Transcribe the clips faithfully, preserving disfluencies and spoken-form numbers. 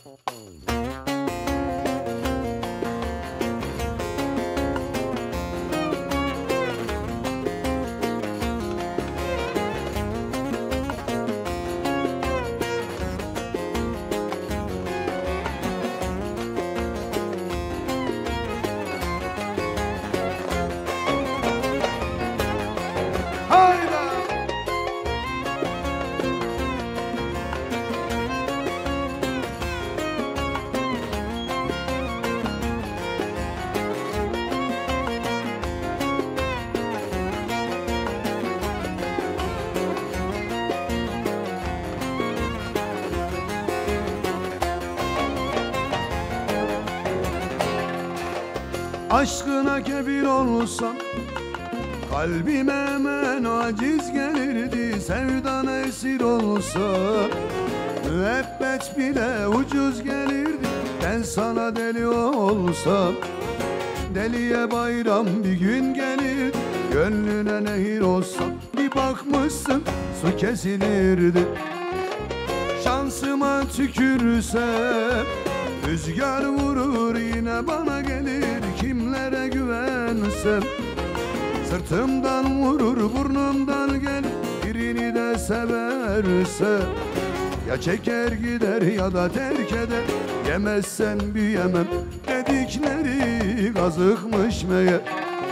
Aşkına kefil olsam kalbime hemen aciz gelirdi. Sevdana esir olsam müebbet bile ucuz gelirdi. Ben sana deli olsam deliye bayram bir gün gelir. Gönlüne nehir olsam bir bakmışsın su kesilirdi. Şansıma tükürsem rüzgar vurur yine bana gelir. Kimlere güvensem sırtımdan vurur burnumdan gelir. Birini de severse ya çeker gider ya da terk eder. Yemezsen büyümem dedikleri kazıkmış meğer.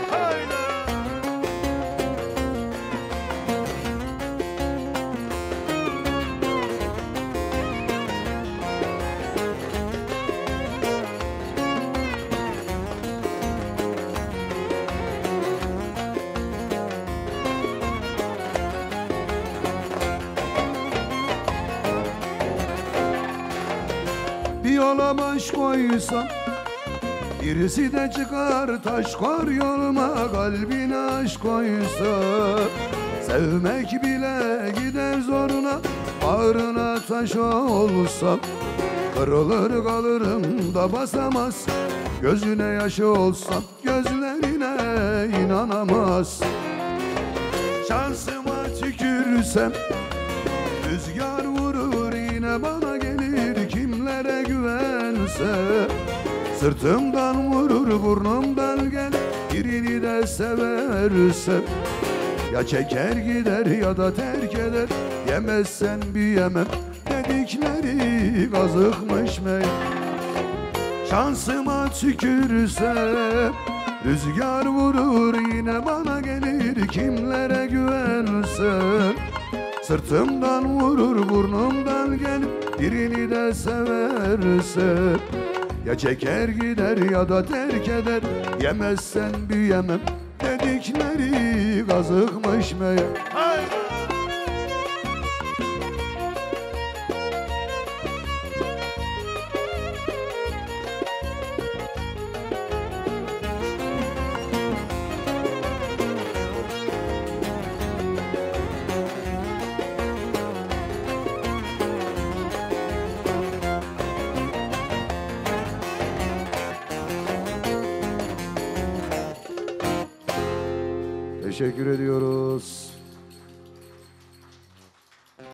Bir yola baş koysam birisi de çıkar taş koyar yoluma. Kalbine aşk koysa sevmek bile gider zoruna. Bağrına taş olsam kırılır kalırım da basamaz. Gözüne yaşı olsam gözlerine inanamaz. Şansıma tükürsem rüzgar vurur yine bana gelir. Kimlere güvense sırtımdan vurur burnumdan gelir. Birini de severse ya çeker gider ya da terk eder. Yemezsen büyümem dedikleri kazıkmış meğer. Şansıma tükürse rüzgar vurur yine bana gelir. Kimlere güvense sırtımdan vurur burnumdan gelir. Birini de severse ya çeker gider ya da terk eder. Yemezsen büyümem dedikleri kazıkmış meğer. Teşekkür ediyoruz.